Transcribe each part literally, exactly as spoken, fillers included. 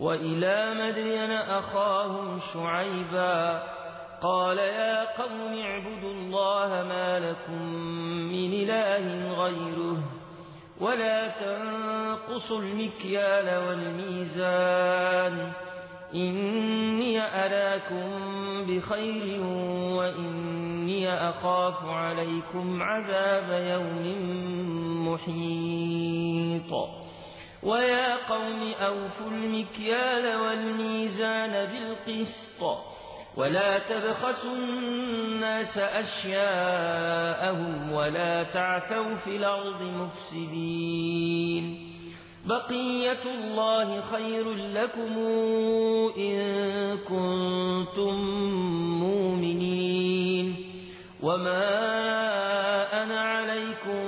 وإلى مدين أخاهم شعيبا قال يا قوم اعبدوا الله ما لكم من إله غيره ولا تنقصوا المكيال والميزان إني أراكم بخير وإني أخاف عليكم عذاب يوم محيط ويا قوم أوفوا المكيال والميزان بالقسط ولا تبخسوا الناس أشياءهم ولا تعثوا في الأرض مفسدين بقية الله خير لكم إن كنتم مؤمنين وما أنا عليكم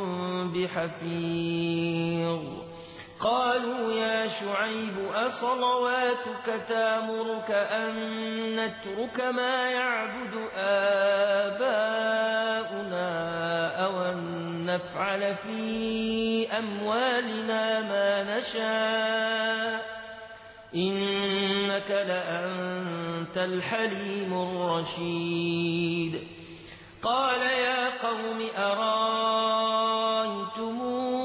بحفيظ قالوا يا شعيب أصلواتك تأمرك أن نترك ما يعبد آباؤنا أو أن نفعل في أموالنا ما نشاء إنك لأنت الحليم الرشيد قال يا قوم أرايتم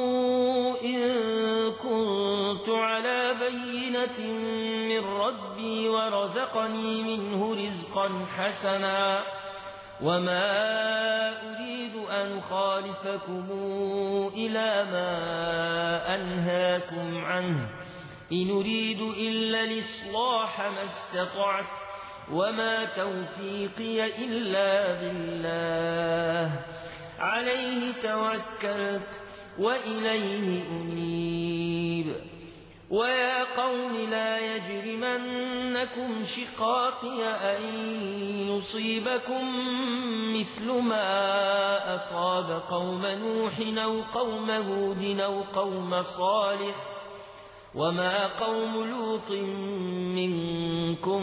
كنت على بينة من ربي ورزقني منه رزقا حسنا وما أريد أن أخالفكم إلى ما أنهاكم عنه إن أريد إلا الإصلاح ما استطعت وما توفيقي إلا بالله عليه توكلت وإليه أنيب ويا قوم لا يجرمنكم شقاقي أن يصيبكم مثل ما أصاب قوم نوح أو قوم هود أو قوم صالح وما قوم لوط منكم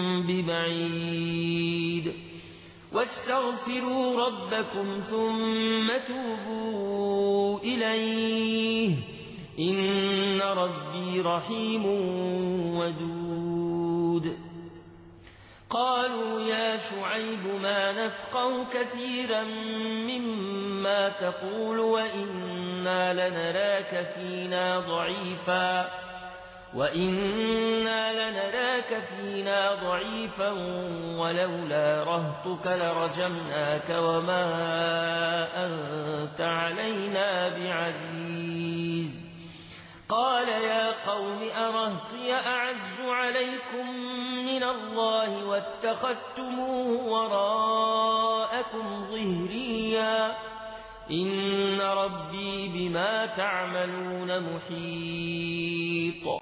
ببعيد واستغفروا ربكم ثم توبوا إليه إن ربي رحيم ودود قالوا يا شعيب ما نفقه كثيرا مما تقول وإنا لنراك فينا ضعيفا وإنا لنراك فينا ضعيفا ولولا رهطك لرجمناك وما أنت علينا بعزيز قال يا قوم أرهطي أعز عليكم من الله واتخذتموه وراءكم ظهريا إن ربي بما تعملون محيط